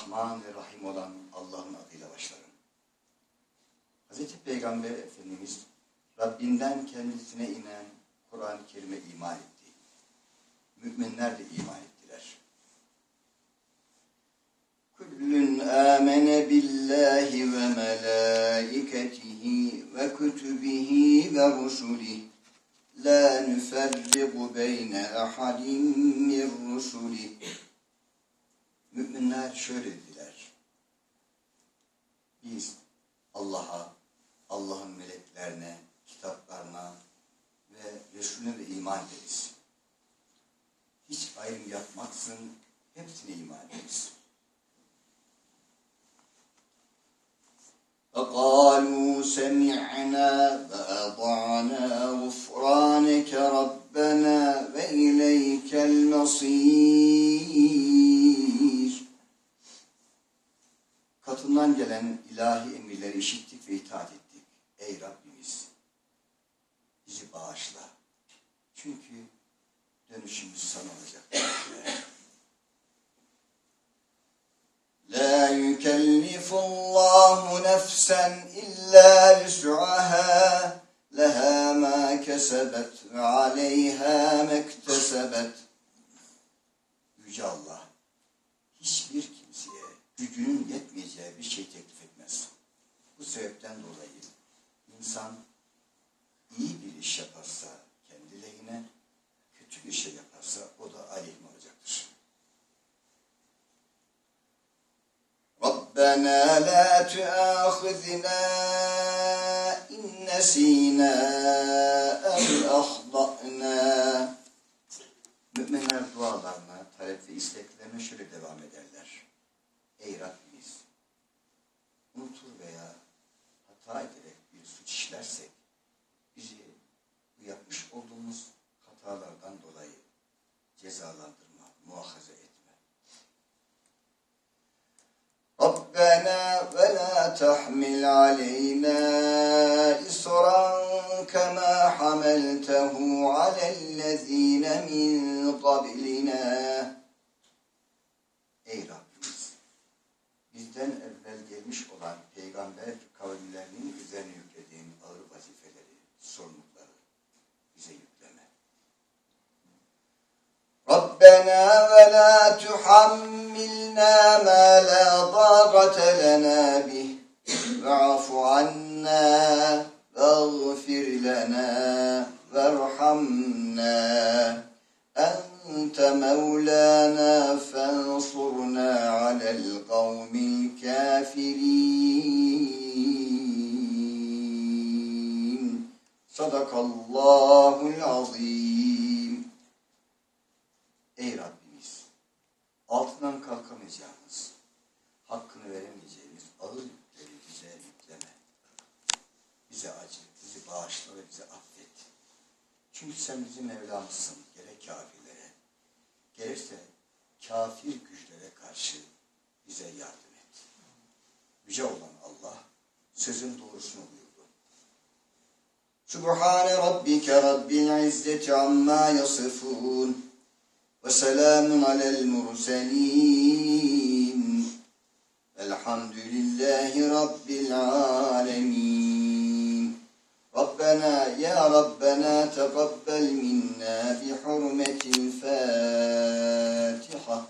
Rahman ve Rahim olan Allah'ın adıyla başlarım. Hazreti Peygamber Efendimiz Rabbinden kendisine inen Kur'an-ı Kerim'e iman etti. Müminler de iman ettiler. Kullun amene billahi ve melaiketihi ve kutubihi ve rusulihi la nüferrigu beyne ahadin min rusulihi. Müminler şöyle dediler: biz Allah'a, Allah'ın meleklerine, kitaplarına ve Resulüne de iman ederiz. Hiç ayrım yapmaksın hepsine iman ederiz. فَقَالُوا سَمِعْنَا وَأَطَعْنَا غُفْرَانَكَ رَبَّنَا وَإِلَيْكَ الْمَصِيرُ. Katından gelen ilahi emirleri işittik ve itaat ettik. Ey Rabbimiz, bizi bağışla. Çünkü dönüşümüz sana olacak. La yukellifullahu nefsen illa vus'aha leha ma kesebet ve aleyha mektesebet. Yüce Allah hiçbir kimseye gücünün yetmeyeceği bir şey teklif etmez. Bu sebepten dolayı insan iyi bir iş yaparsa kendi lehine, kötü bir şey yaparsa o da aleyhine olacaktır. Rabbena la tuâkhidnâ in nesînâ ev ahda'nâ. Müminler dualarına, talep ve isteklerine şöyle devam ederler: ey Rabbimiz, unutur veya hata ederek bir suç işlersek bizi bu yapmış olduğumuz hatalardan dolayı cezalandırma, muahaze etme. Rabbena ve la tahmil aleyna isran kema hameltehu alellezine min qablina. Ey Rabbimiz, bizden evvel gelmiş olan peygamber kavimlerinin üzerine yüklediğin ağır vazifeleri, sorumlulukları bize yükleme. Rabbena ve la tuhammilna ma la taqate lena bih ve'fu anna veğfir lena verhamna ente mevlana fensurna alel kavmil kafirin. Sadakallahul azim. Ey Rabbimiz, altından kalkamayacağımız, hakkını veremeyeceğimiz ağır yükleri bize yükleme. Bize acı, bizi bağışla ve bize affet. Çünkü sen bizim Mevlamızsın, gerek kafirlere, gerekse kafir güçlere karşı bize yardım et. Yüce olan Allah sözün doğrusunu buyurdu. Subhane rabbike rabbil izzeti amma yasifun ve selamun alel murselin velhamdülillahi rabbil alemin. Rabbena ya Rabbena teqabbel minna bi hurmetil Fatiha.